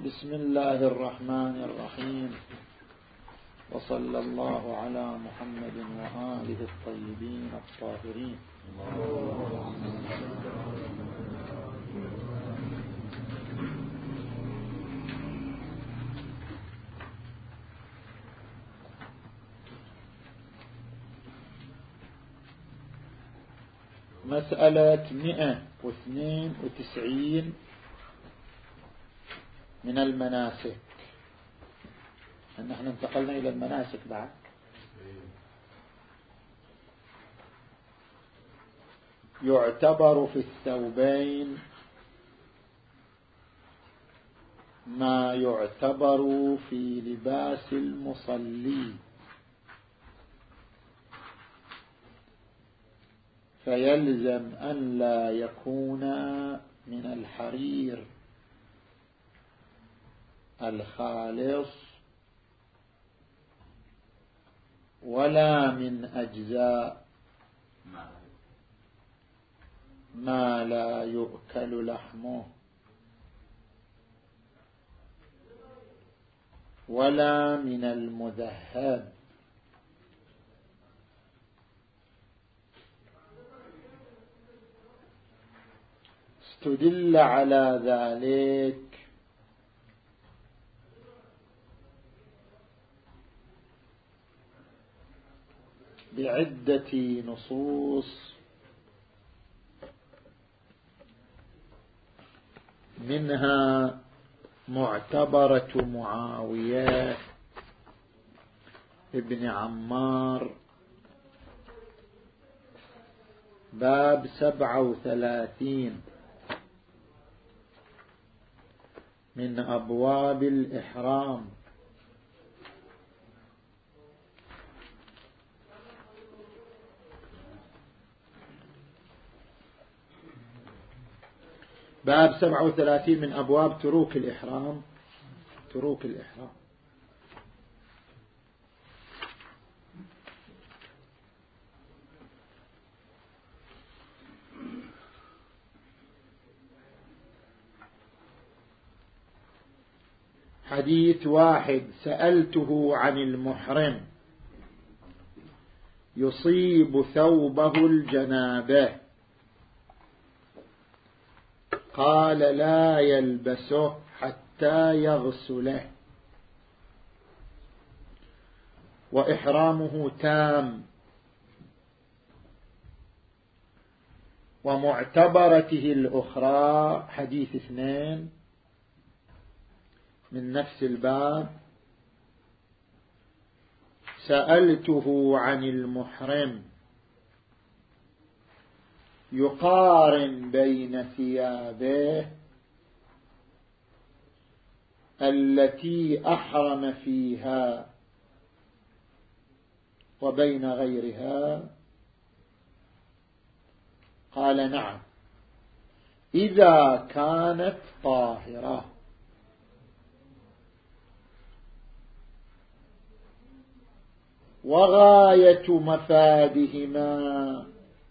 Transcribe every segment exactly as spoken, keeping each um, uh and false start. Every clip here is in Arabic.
بسم الله الرحمن الرحيم، وصلى الله على محمد وآله الطيبين الطاهرين. مسألة مئة واثنين وتسعين من المناسك. نحن انتقلنا إلى المناسك بعد. يعتبر في الثوبين ما يعتبر في لباس المصلي، فيلزم أن لا يكون من الحرير الخالص ولا من أجزاء ما لا يؤكل لحمه ولا من المذهب. استدل على ذلك بعدة نصوص، منها معتبرة معاوية ابن عمار باب سبعة وثلاثين من أبواب الإحرام، باب سبعة وثلاثين من أبواب تروك الإحرام. تروك الإحرام حديث واحد: سألته عن المحرم يصيب ثوبه الجنابة، قال لا يلبسه حتى يغسله، وإحرامه تام. ومعتبرته الأخرى حديث اثنين من نفس الباب: سألته عن المحرم يقارن بين ثيابه التي أحرم فيها وبين غيرها، قال نعم إذا كانت طاهرة. وغاية مفادهما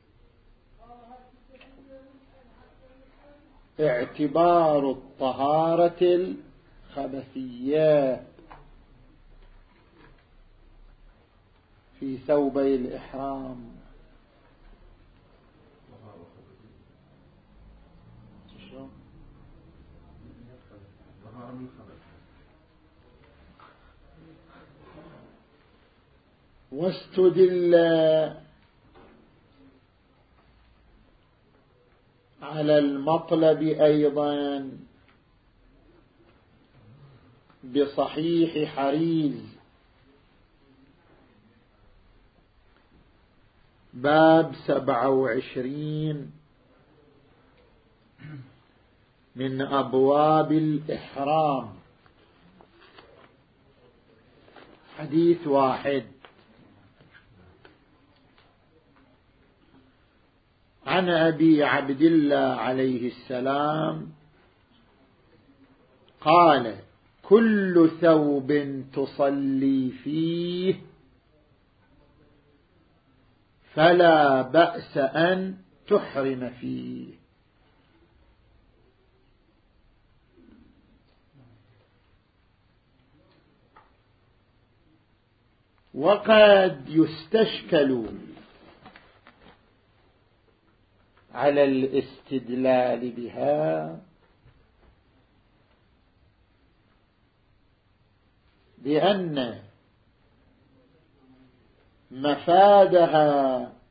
اعتبار الطهارة الخبثية في ثوبي الإحرام. واستدل على المطلب أيضا بصحيح حريز باب سبعة وعشرين من أبواب الإحرام، حديث واحد: عن أبي عبد الله عليه السلام قال: كل ثوب تصلي فيه فلا بأس أن تحرم فيه. وقد يستشكل على الاستدلال بها بأن مفادها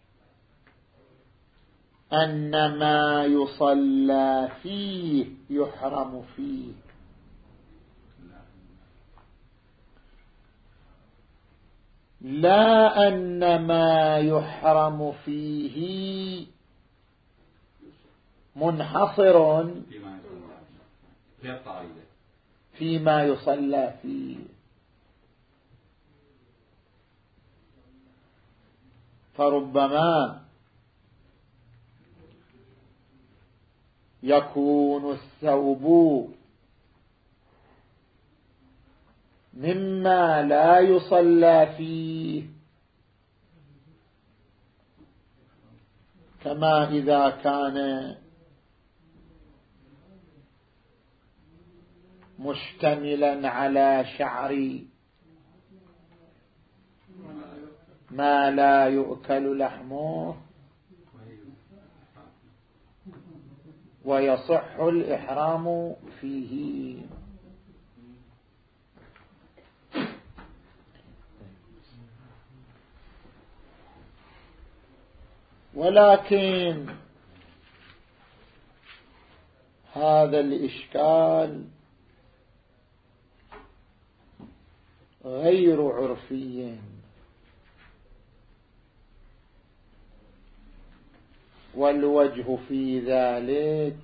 أن ما يصلى فيه يحرم فيه، لا أن ما يحرم فيه منحصر فيما يصلى فيه. فربما يكون الثوب مما لا يصلى فيه، كما إذا كان مشتملا على شعر ما لا يؤكل لحمه ويصح الإحرام فيه. ولكن هذا الإشكال غير عرفي، والوجه في ذلك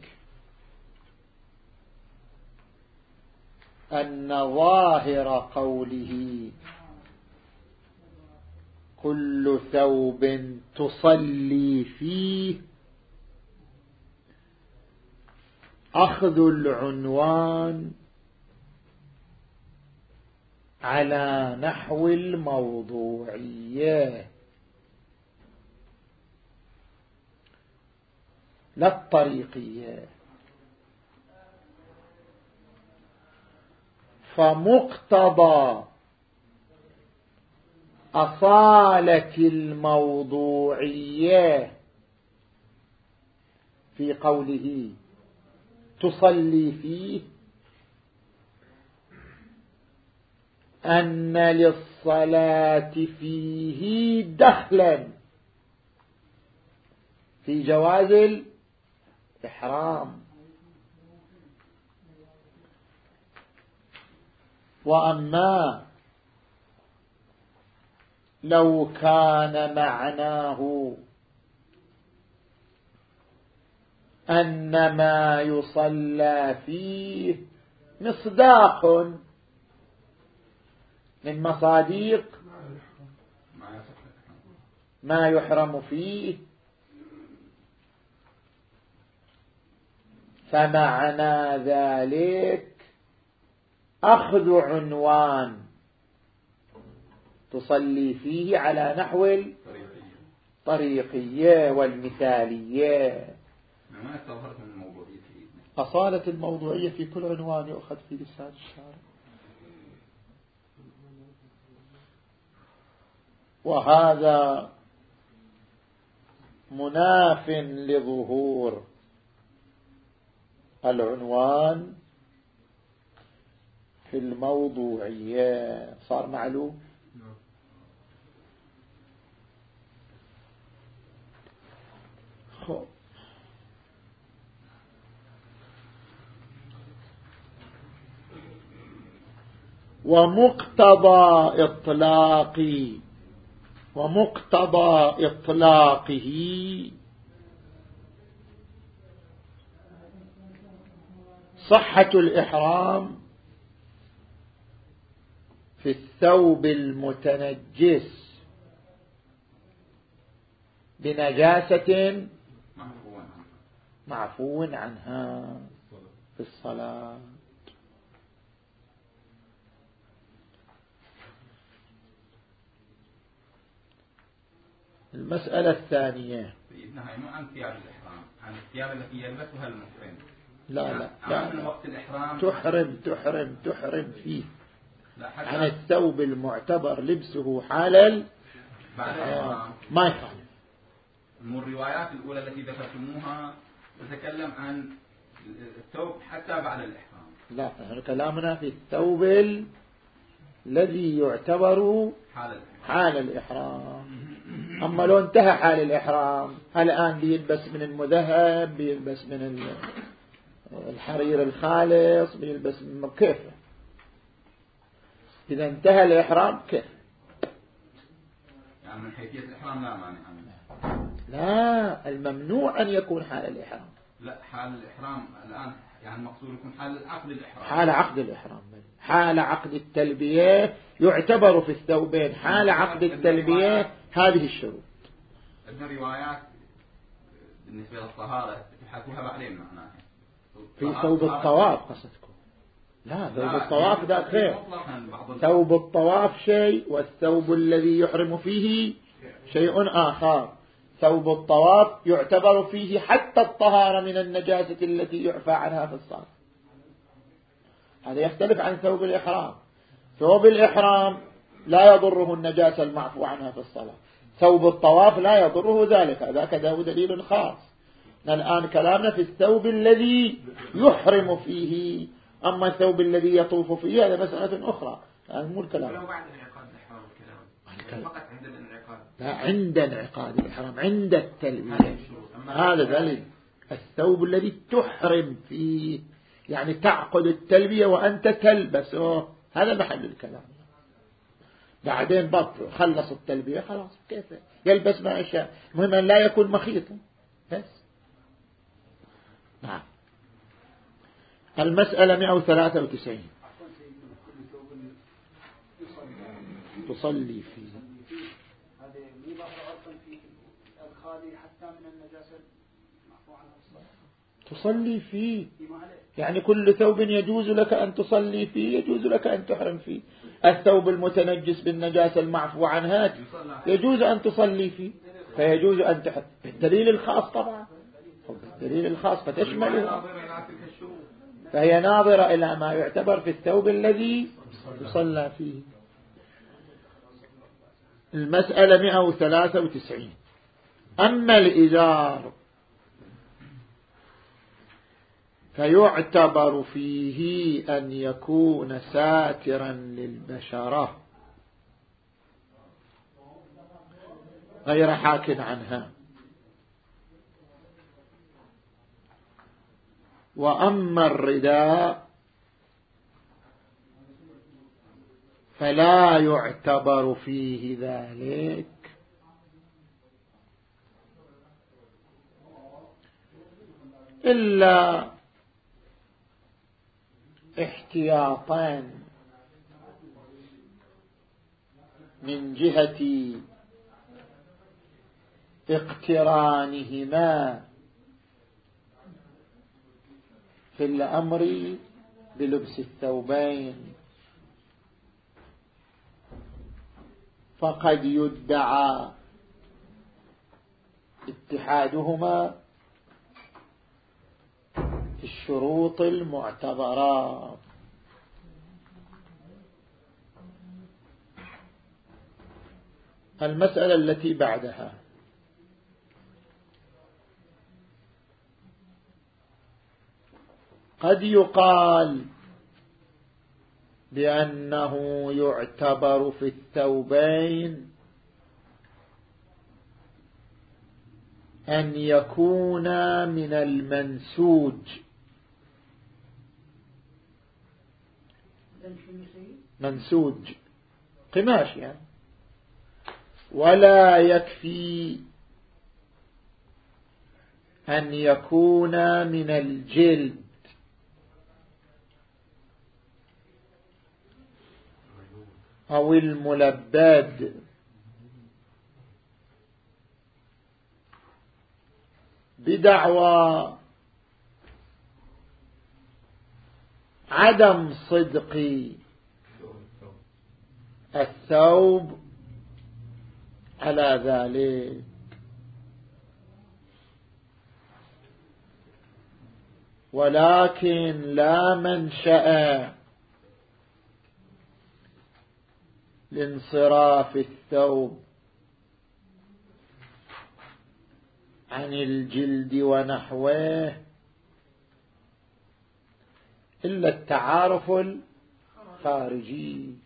أن ظاهر قوله كل ثوب تصلي فيه أخذ العنوان على نحو الموضوعية لا الطريقية. فمقتضى أصالة الموضوعية في قوله تصلي فيه أن للصلاة فيه دخلا في جواز الإحرام. وأما لو كان معناه أن ما يصلى فيه مصداق من مصاديق ما يحرم فيه، فمعنى ذلك أخذ عنوان تصلي فيه على نحو الطريقية والمثالية. أصالة الموضوعية في كل عنوان يؤخذ في لسان الشارع. وهذا مناف لظهور العنوان في الموضوعية. صار معلوم؟ خب. ومقتضى إطلاق ومقتضى إطلاقه صحة الإحرام في الثوب المتنجس بنجاسة معفو عنها في الصلاة. المسألة الثانية إنها مو عن ثياب الإحرام، عن الثياب التي يلبسها المحرم. لا لا لا, لا. وقت الإحرام تحرم تحرم تحرم فيه. عن الثوب المعتبر لبسه حال ما يخالف. من الروايات الأولى التي ذكرتموها تتكلم عن الثوب حتى بعد الإحرام. لا، كلامنا في الثوب الذي يعتبر حال الإحرام. أما لو انتهى حال الإحرام الآن بيلبس من المذهب، بيلبس من الحرير الخالص، بيلبس من كيف؟ إذا انتهى الإحرام كيف؟ يعني من حيثية الإحرام لا مانع عنه. لا، الممنوع أن يكون حال الإحرام. لا، حال الإحرام الآن يعني المقصود يكون حال عقد الإحرام. حال عقد الإحرام، حال عقد التلبية يعتبر في الثوبين. حال عقد التلبية هذه الشروط. عندنا روايات بالنسبة للطهارة تحكوها بعدين معناها في ثوب الطواف قصدكم؟ لا، ثوب الطواف ذا خير. ثوب الطواف شيء، والثوب الذي يحرم فيه شيء آخر. ثوب الطواف يعتبر فيه حتى الطهارة من النجاسة التي يعفى عنها في الصلاة. هذا يختلف عن ثوب الإحرام. ثوب الإحرام لا يضره النجاسة المعفو عنها في الصلاة. ثوب الطواف لا يضره ذلك، ذاك له دليل خاص. الآن كلامنا في الثوب الذي يحرم فيه، أما الثوب الذي يطوف فيه هذا مسألة أخرى. هذا مو الكلام. ولو بعد انعقاد الإحرام الكلام فقط عند الانعقاد. لا، عند انعقاد الإحرام، عند التلبية. هذا دليل. الثوب الذي تحرم فيه يعني تعقد التلبية وأنت تلبسه، هذا محل الكلام. بعدين بطل خلص التلبية خلاص كيف يلبس ما يشاء، المهم أن لا يكون مخيطا بس. نعم. المسألة مئة وثلاثة وتسعين. تصلي فيه هذه مو غلطا في الخالي حتى من النجاسة المعفو عنها الصلاة. تصلي فيه يعني كل ثوب يجوز لك أن تصلي فيه يجوز لك أن تحرم فيه. الثوب المتنجس بالنجاسة المعفو عنها يجوز أن تصلي فيه، فيجوز أن تحرم بالدليل الخاص طبعا، بالدليل الخاص فتشمله، فهي ناظرة إلى ما يعتبر في الثوب الذي يصلى فيه. المسألة مئة وثلاثة وتسعين. أما الإزار فيعتبر فيه أن يكون ساترا للبشرة غير حاك عنها. وأما الرداء فلا يعتبر فيه ذلك إلا احتياطان من جهة اقترانهما في الأمر بلبس الثوبين، فقد يدعى اتحادهما في الشروط المعتبرة. المسألة التي بعدها قد يقال بأنه يعتبر في الثوبين أن يكون من المنسوج. منسوج قماش يعني، ولا يكفي أن يكون من الجلد أو الملبد، بدعوى عدم صدق الثوب على ذلك. ولكن لا منشأ لانصراف الثوب عن الجلد ونحوه إلا التعارف الخارجي.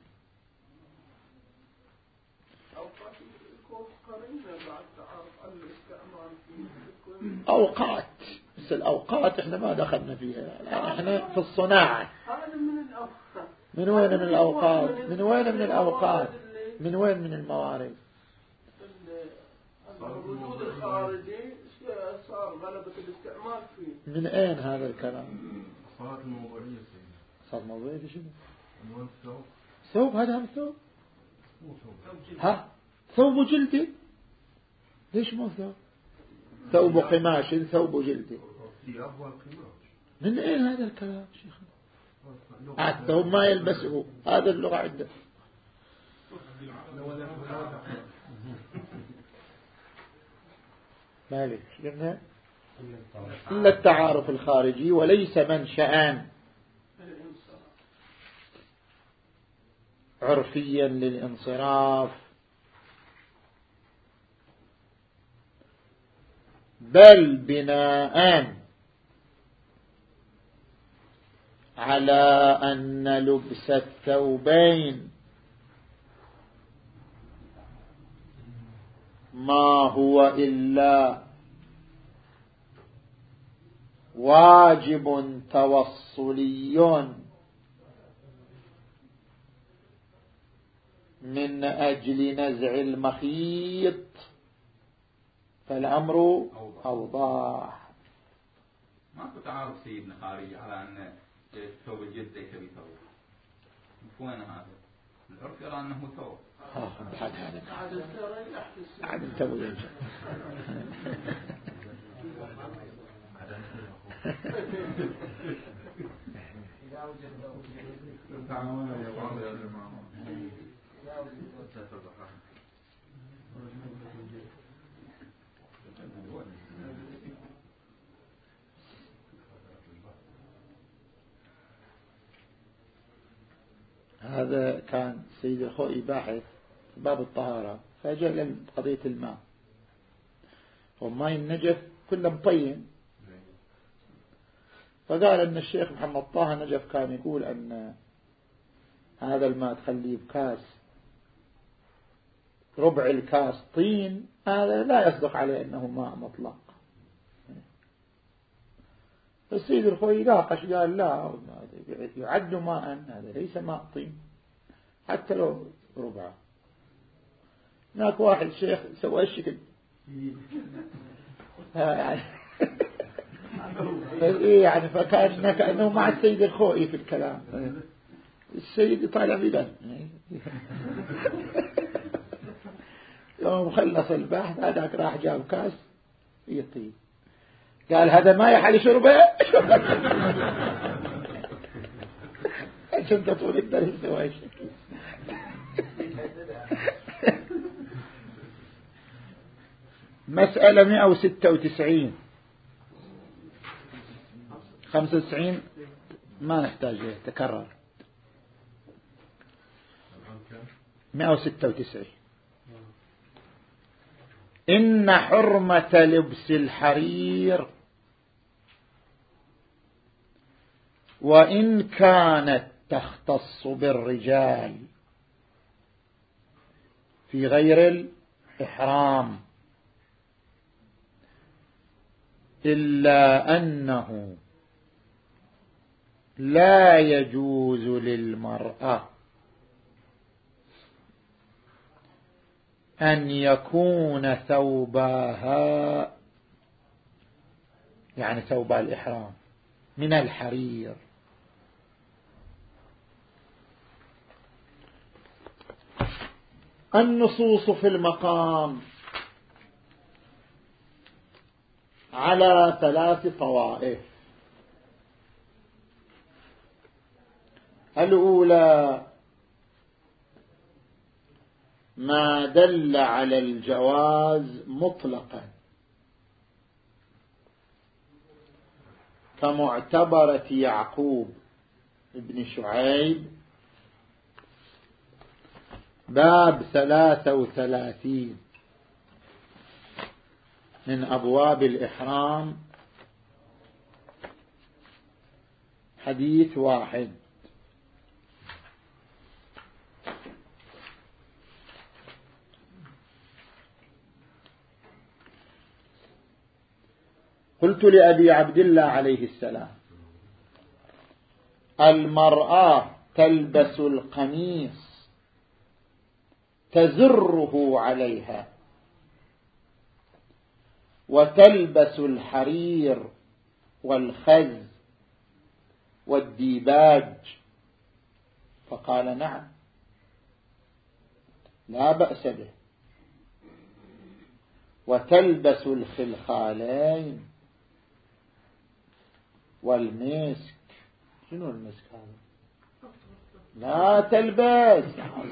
أوقات مثل الأوقات إحنا ما دخلنا فيها الآن، إحنا في الصناعة. من وين من الأوقات؟ من وين من الأوقات؟ من وين من الموارد؟ الوجود الخارجي صار غلبة الاستعمال فيه. من أين هذا الكلام؟ صارت الموضوعية. صار موضوعية في شنو؟ عنوان الثوب. ثوب هذا هم ثوب؟ ها ثوب جلدي؟ ليش مو ثوب؟ ثوب قماش، ثوب جلدي. الثياب والقماش. من أين هذا الكلام شيخ؟ الثوب ما يلبسه، هذا اللغة عنده. مالك قلنا إلا التعارف الخارجي وليس منشأ عرفيا للانصراف، بل بناء على أن لبس الثوبين ما هو إلا واجب توصلي من أجل نزع المخيط فالأمر أوضاح. ماكو تعارض سيدنا خارجي على أن الثوب الجلد ليس بثوب. وين هذا؟ العرف يرى أنه ثوب. اه بعد هذا بعد الثوب يا هذا كان سيد الخوئي باحث في باب الطهارة، فجاء لقضية الماء، والماء النجف كله مطين، فقال أن الشيخ محمد طه نجف كان يقول أن هذا الماء تخليه بكاس ربع الكاس طين، هذا لا يصدق عليه أنه ماء مطلق. فالسيد الخوئي ناقش قال لا، يعد ماء، هذا ليس ماء طين حتى لو ربعه. هناك واحد شيخ سوى الشكل يعني يعني فكان كأنه مع السيد الخوئي في الكلام. السيد طالع بدن يوم خلص البحث هذاك راح جاب كاس يطيب، قال هذا ما يحل شربه عشان تطول الدرس سوى الشكل. مسألة مئة وستة وتسعين خمسة وتسعين ما نحتاج تكرر. مئة وستة وتسعين إن حرمة لبس الحرير وإن كانت تختص بالرجال في غير الإحرام إلا أنه لا يجوز للمرأة أن يكون ثوبها يعني ثوب الإحرام من الحرير. النصوص في المقام على ثلاث طوائف. الأولى ما دل على الجواز مطلقا كمعتبرة يعقوب ابن شعيب باب ثلاثة وثلاثين من أبواب الإحرام، حديث واحد. قلت لأبي عبد الله عليه السلام: المرأة تلبس القميص تزره عليها، وتلبس الحرير والخز والديباج. فقال: نعم، لا بأس به. وتلبس الخلخالين والمسك. شنو المسك هذا؟ لا تلبس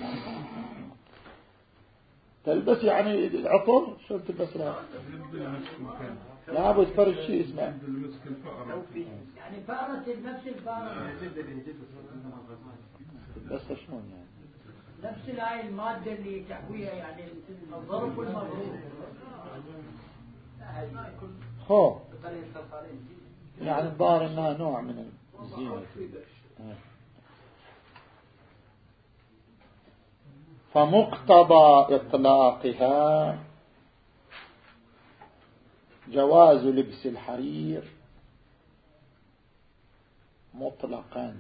تلبس يعني العطر. شو تلبس؟ لا لا بد فرج شيء اسمه يعني فارة نفس الفارة. بس شلون يعني؟ نفس هاي المادة اللي تحويها، يعني الظرف والمضروب. خو يعني الظاهر انها نوع من الزينة. فمقتضى إطلاقها جواز لبس الحرير مطلقا.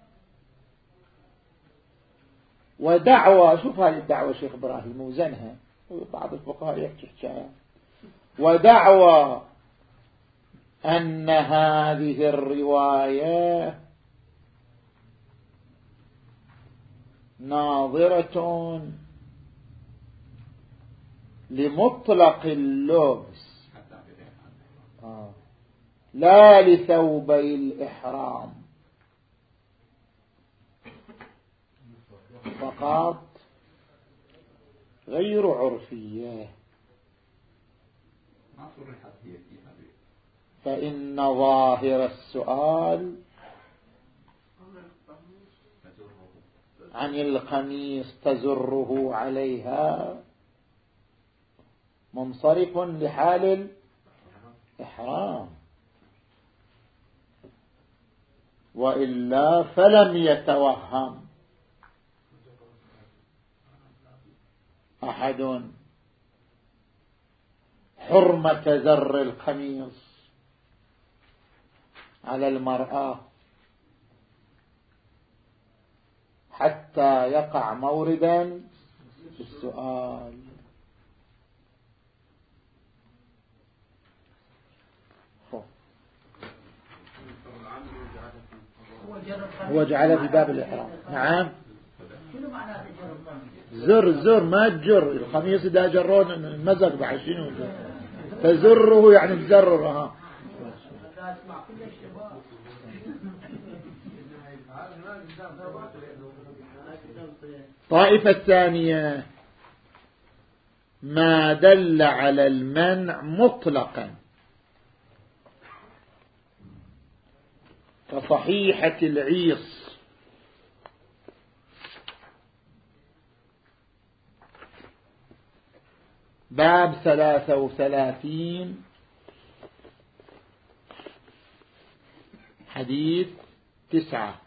ودعوى، شوف هذه الدعوة شيخ إبراهيم وزنها، بعض الفقهاء يحكي حكاية. ودعوى أن هذه الرواية ناظرة لمطلق اللبس آه. لا لثوبي الإحرام فقط، غير عرفية. فإن ظاهر السؤال عن القميص تزره عليها منصرف لحال الإحرام، وإلا فلم يتوهم أحد حرمة زر القميص على المرأة حتى يقع موردا في السؤال. هو جعله في باب الإحرام. نعم. زر زر ما تجر القميص إذا جرون المزق بعد شنو تزره يعني تزررها. طائفة الثانية ما دل على المنع مطلقا كصحيحة العيص باب ثلاثة وثلاثين حديث تسعة.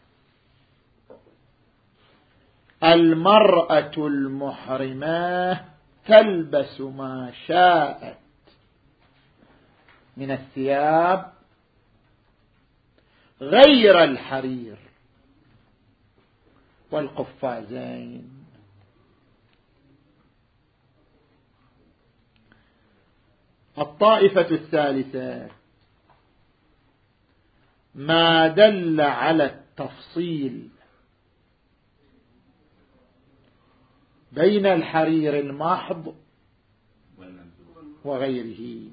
المرأة المحرمة تلبس ما شاءت من الثياب غير الحرير والقفازين. الطائفة الثالثة ما دل على التفصيل بين الحرير المحض وغيره،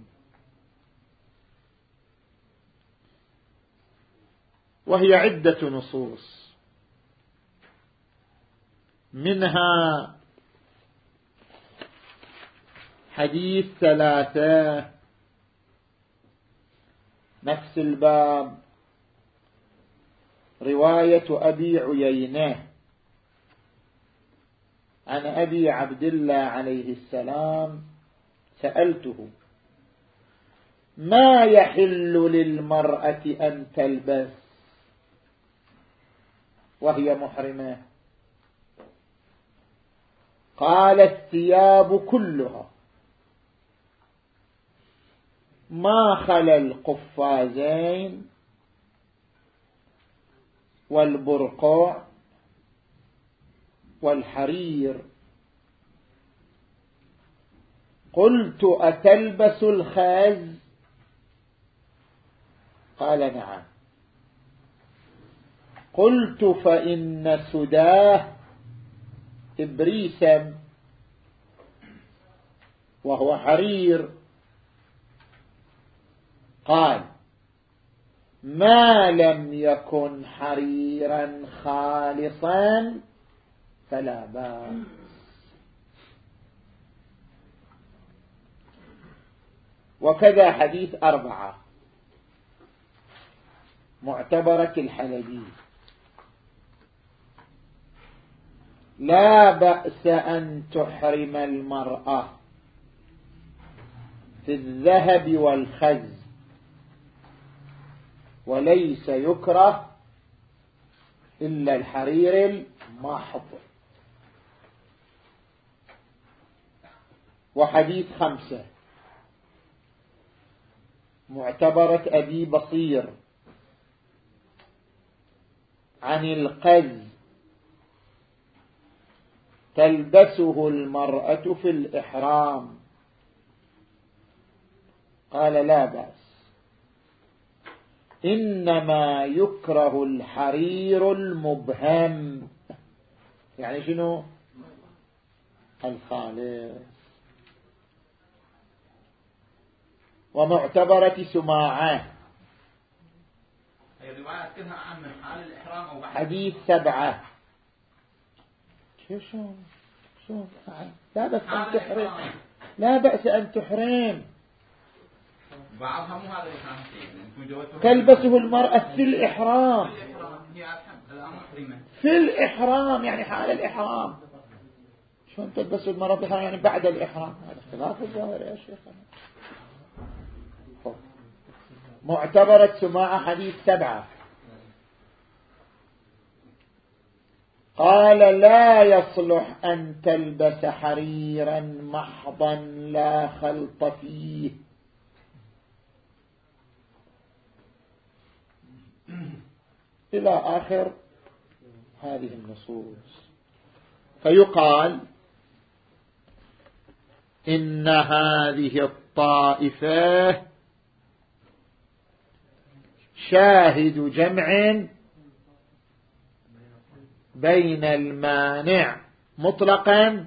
وهي عدة نصوص، منها حديث ثلاثة نفس الباب رواية أبي عيينة عن أبي عبد الله عليه السلام سألته: ما يحل للمرأة أن تلبس وهي محرمة؟ قال: الثياب كلها ما خلا القفازين والبرقع والحرير. قلت: أتلبس الخز؟ قال: نعم. قلت: فإن سداه إبريسا وهو حرير. قال: ما لم يكن حريرا خالصا فلا بأس. وكذا حديث أربعة معتبرة الحلبي: لا بأس أن تحرم المرأة في الذهب والخز، وليس يكره إلا الحرير المحض. وحديث خمسة معتبرة أبي بصير عن القز: تلبسه المرأة في الإحرام. قال: لا بأس، إنما يكره الحرير المبهم. يعني شنو؟ الخالص. ومعتبرة سماعة حديث سبعة. شو شو لا بأس أن تحرم، لا بأس أن تحرم. تلبسه المرأة في الإحرام، في الإحرام يعني حال الإحرام. شلون تلبس المرأة في الإحرام؟ يعني بعد الإحرام. هذا اختلاف الظاهر يا شيخ. معتبرة سماعة حديث سبعة. قال: لا يصلح أن تلبس حريرا محضا لا خلط فيه. إلى آخر هذه النصوص. فيقال إن هذه الطائفة شاهد جمع بين المانع مطلقا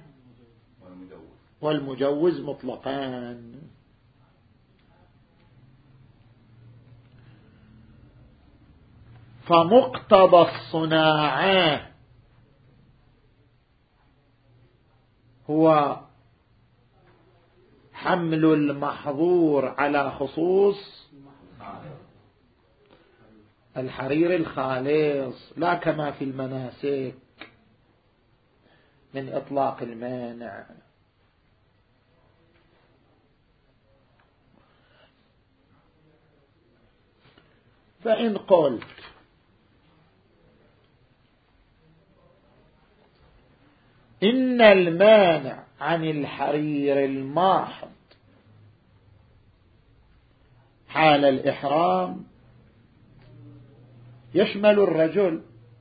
والمجوز مطلقا. فمقتضى الصناعة هو حمل المحظور على خصوص الحرير الخالص، لا كما في المناسك من إطلاق المانع. فإن قلت إن المانع عن الحرير الماحض حال الإحرام يشمل الرجل،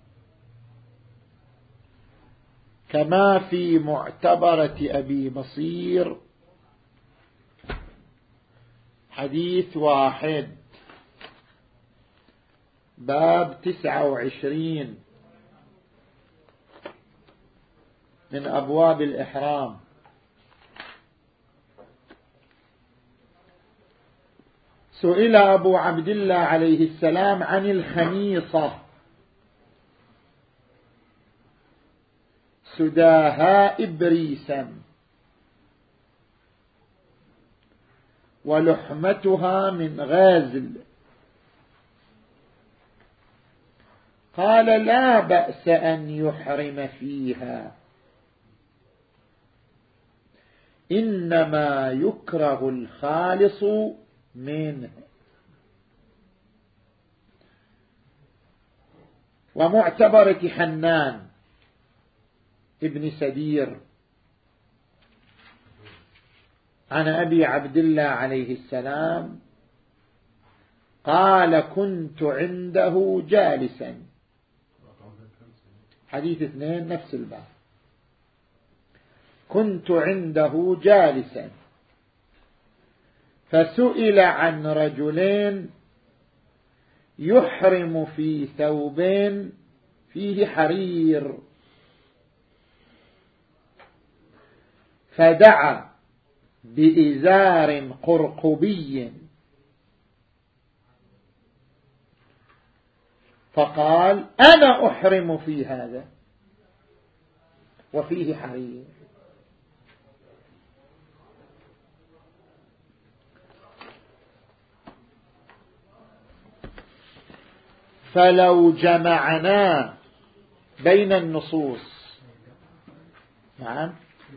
كما في معتبرة أبي بصير حديث واحد باب تسعة وعشرين من أبواب الإحرام. سئل أبو عبد الله عليه السلام عن الخميصة سداها إبريسا ولحمتها من غازل. قال: لا بأس أن يحرم فيها، إنما يكره الخالص منه. ومعتبرة حنان ابن سدير عن أبي عبد الله عليه السلام قال كنت عنده جالسا، حديث اثنين نفس الباب، كنت عنده جالسا فسئل عن رجلين يحرم في ثوبين فيه حرير، فدعا بإزار قرقبي فقال أنا أحرم في هذا وفيه حرير. فلو جمعنا بين النصوص، نعم،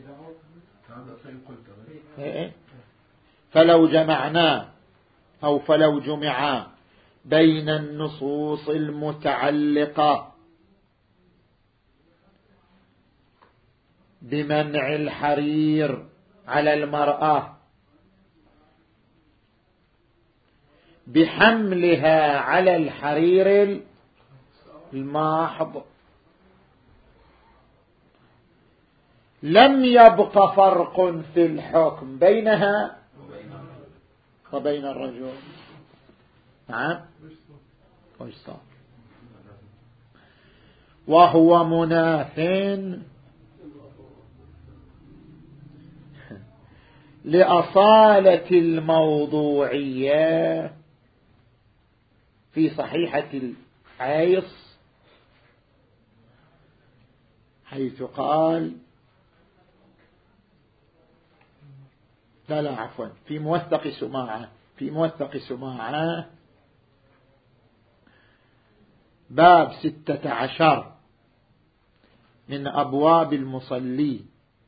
فلو جمعنا أو فلو جمعا بين النصوص المتعلقة بمنع الحرير على المرأة بحملها على الحرير الماحض لم يبق فرق في الحكم بينها وبين الرجل. نعم، وهو مناف لأصالة الموضوعية في صحيحة العيص، حيث قال لا لا عفوا في موثق سماعة في موثق سماعة باب ستة عشر من أبواب المصلي،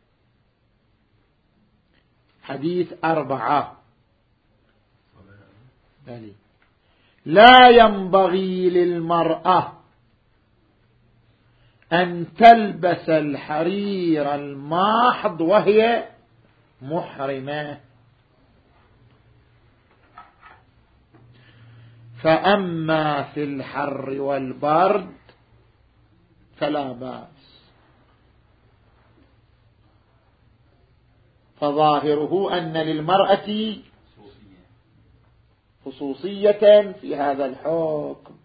حديث أربعة، لا ينبغي للمرأة أن تلبس الحرير الماحض وهي محرمة، فأما في الحر والبرد فلا بأس. فظاهره أن للمرأة خصوصية في هذا الحكم.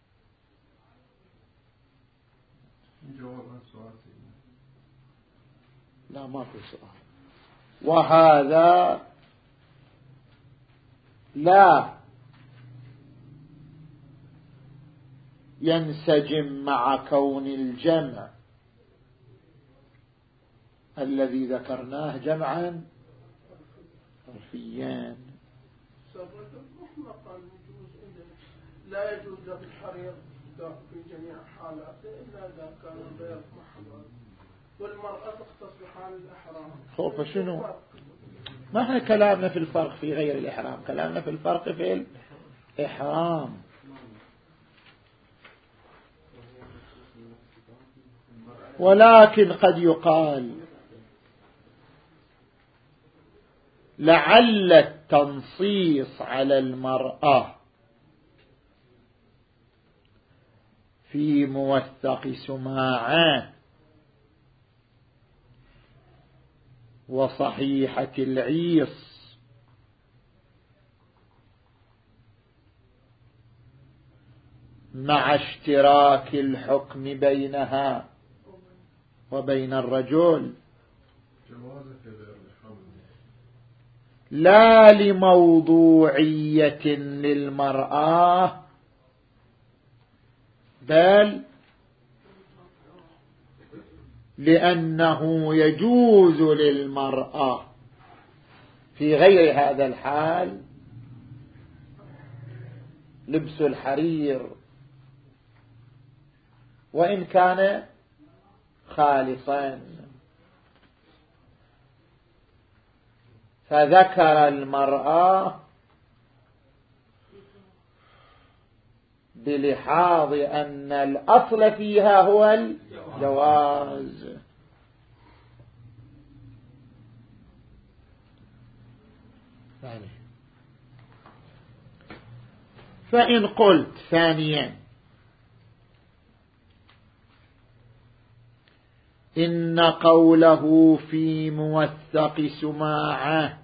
لا ما في سؤال. وهذا لا ينسجم مع كون الجمع الذي ذكرناه جمعا عرفيا. لا يجوز له الحرير في جميع حالاته إلا إذا كان غير محرم، والمرأة تختص بحال الإحرام. خوف شنو؟ ما احنا كلامنا في الفرق في غير الإحرام، كلامنا في الفرق في الإحرام. ولكن قد يقال لعل التنصيص على المرأة في موثق سماعة وصحيحة العيص مع اشتراك الحكم بينها وبين الرجل لا لموضوعية للمرأة، بل لأنه يجوز للمرأة في غير هذا الحال لبس الحرير وإن كان خالصا. فذكر المرأة بلحاظ أن الأصل فيها هو الجواز. فإن قلت ثانيا إن قوله في موثق سماعة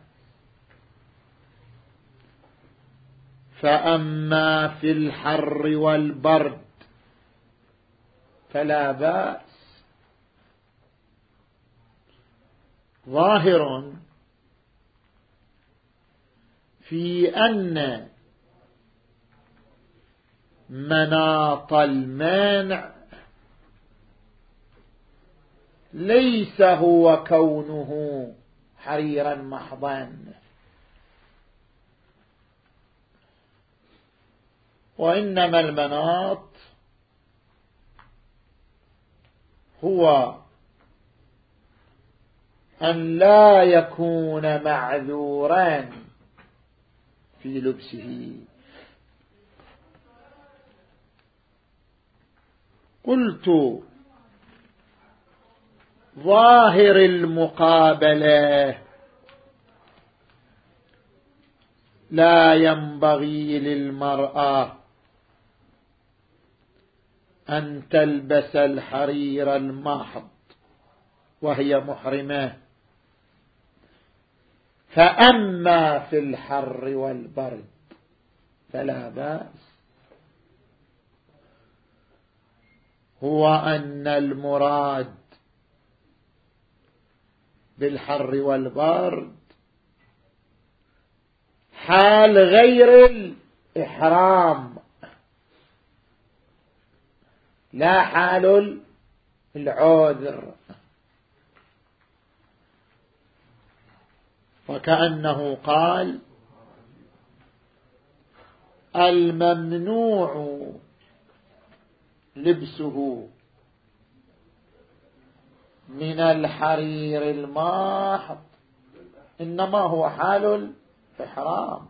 فأما في الحر والبرد فلا بأس، ظاهر في أن مناط المانع ليس هو كونه حريرا محضا، وإنما المناط هو أن لا يكون معذورا في لبسه. قلت ظاهر المقابلة لا ينبغي للمرأة أن تلبس الحرير المحض وهي محرمة، فأما في الحر والبرد فلا بأس. هو أن المراد بالحر والبرد حال غير الإحرام، لا حال العذر. وكأنه قال الممنوع لبسه من الحرير الماحض إنما هو حال الإحرام،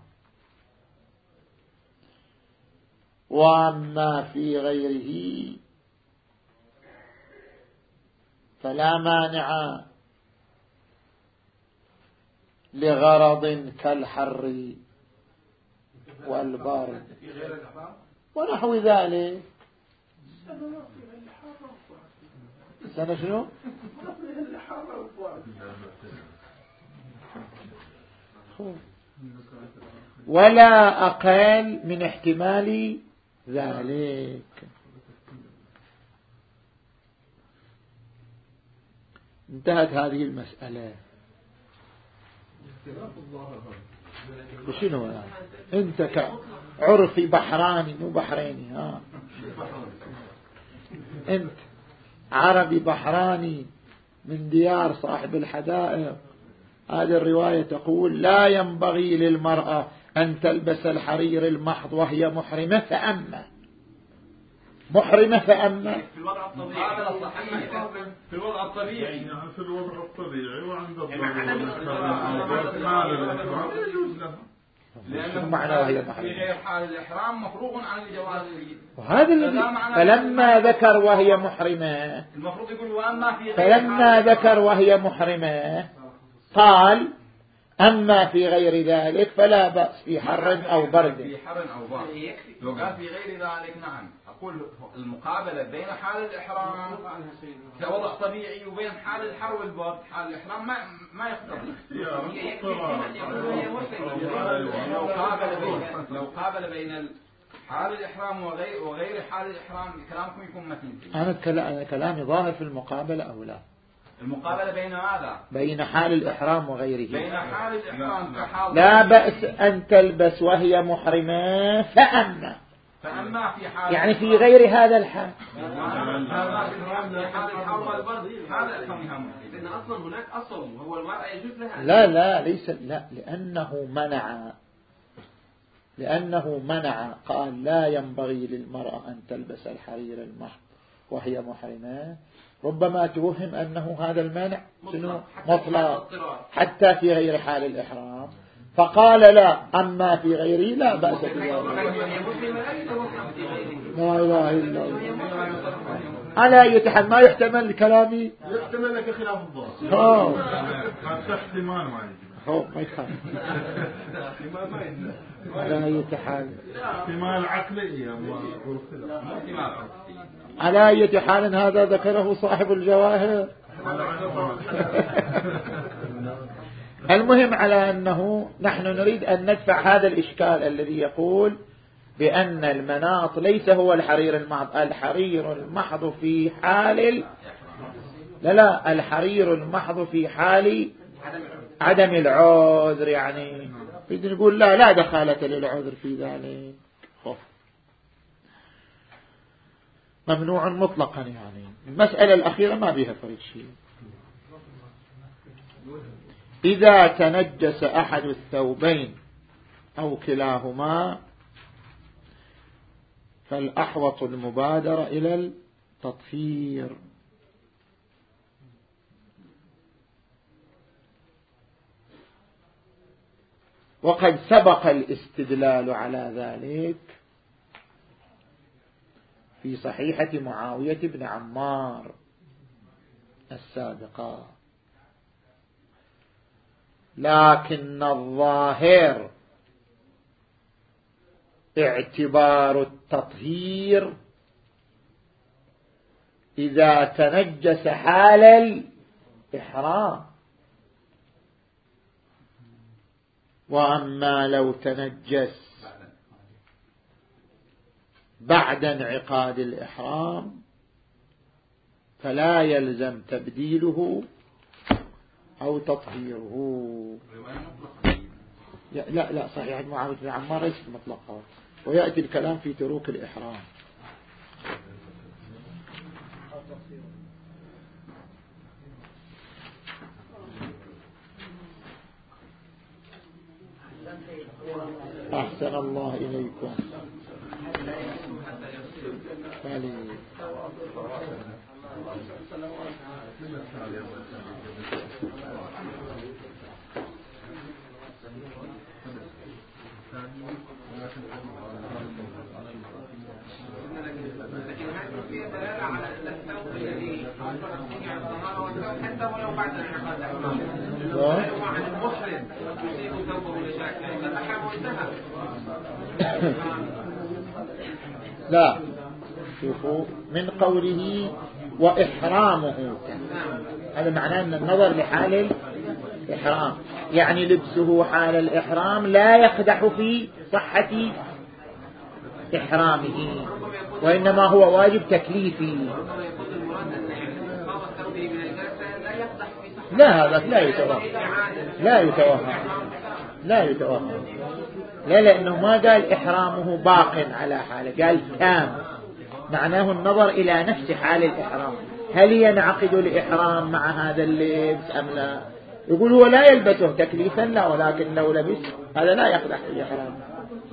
وأما في غيره فلا مانع لغرض كالحر والبرد ونحو ذلك. سنة شنو؟ ولا أقل من احتمال ذلك. انتهت هذه المسألة. وشنو يعني؟ انت كعرفي بحراني مو بحريني، ها انت عربي بحراني من ديار صاحب الحدائق. هذه الرواية تقول لا ينبغي للمرأة أن تلبس الحرير المحض وهي محرمة فأما محرمة فأما في الوضع الطبيعي في الوضع الطبيعي يعني في الوضع الطبيعي وعند الضرورة يجوز لها، لأن معنى وهي محرمة في غير حال الإحرام مفروغ عن الجواز. وهذا الذي فلما ذكر وهي محرمة المفروض يقول وأما في غير فلما ذكر وهي محرمة قال أما في غير ذلك فلا بأس في حر أو برد. في حر أو برد لو قال في غير ذلك نعم. أقول المقابلة بين حال الإحرام كوضع طبيعي وبين حال الحر والبرد حال الإحرام ما ما يقتضي. لو قابل بين لو قابل بين حال الإحرام وغير وغير حال الإحرام كلامكم يكون متين. أنا كلامي ظاهر في المقابلة أو لا؟ المقابلة بين ماذا؟ بين حال الإحرام وغيره. بين حال الإحرام كحال لا بأس أن تلبس وهي محرمة فأما فأما في حال يعني في غير هذا الحال. فأما في حال الحر والبرد هذا الحكم. لأن أصلا هناك أصل وهو المرأة يجوز لها. لا لا ليس لا لأنه منع لأنه منع قال لا ينبغي للمرأة أن تلبس الحرير المحض وهي محرمة، ربما توهم أنه هذا المانع مطلق حتى في غير حال الإحرام، فقال لا، أما في غيره لا بأس بذلك. لا إله إلا الله. على أي حال ما يحتمل كلامي، يحتمل لك خلاف الظاهر. هذا احتمال ما يجي. هو ما يخالف. على أي حال احتمال عقلي. على أي حال هذا ذكره صاحب الجواهر. المهم على أنه نحن نريد أن ندفع هذا الإشكال الذي يقول بأن المناط ليس هو الحرير المحض. الحرير المحض في حال لا لا الحرير المحض في حال عدم العذر. يعني بدنا نقول لا لا دخالة للعذر في ذلك، ممنوع مطلقا. يعني المسألة الأخيرة ما بها فريق شيء. إذا تنجس أحد الثوبين أو كلاهما فالأحوط المبادرة إلى التطهير. وقد سبق الاستدلال على ذلك في صحيحة معاوية بن عمار السابقة، لكن الظاهر اعتبار التطهير إذا تنجس حال الإحرام، وأما لو تنجس بعد انعقاد الإحرام فلا يلزم تبديله أو تطهيره. لا لا صحيح معاوية بن عمار ليست مطلقة، ويأتي الكلام في تروك الإحرام. أحسن الله إليكم. فالي حتى ولو بعد انعقاد الإحرام عن المحرم يصيب ثوبه لشاك يعني الإحرام انتهى. لا شوفوا من قوله وإحرامه، هذا معناه أن النظر لحال الإحرام، يعني لبسه حال الإحرام لا يقدح في صحة إحرامه، وإنما هو واجب تكليفي. لا هذا لا يتوهم لا يتوهم لا يتوهم لا لأنه ما قال إحرامه باق على حاله، قال تام، معناه النظر إلى نفس حال الإحرام، هل ينعقد الإحرام مع هذا اللبس أم لا. يقول هو لا يلبسه تكليفا لا، ولكن لو لبس هذا لا يقدح في الإحرام.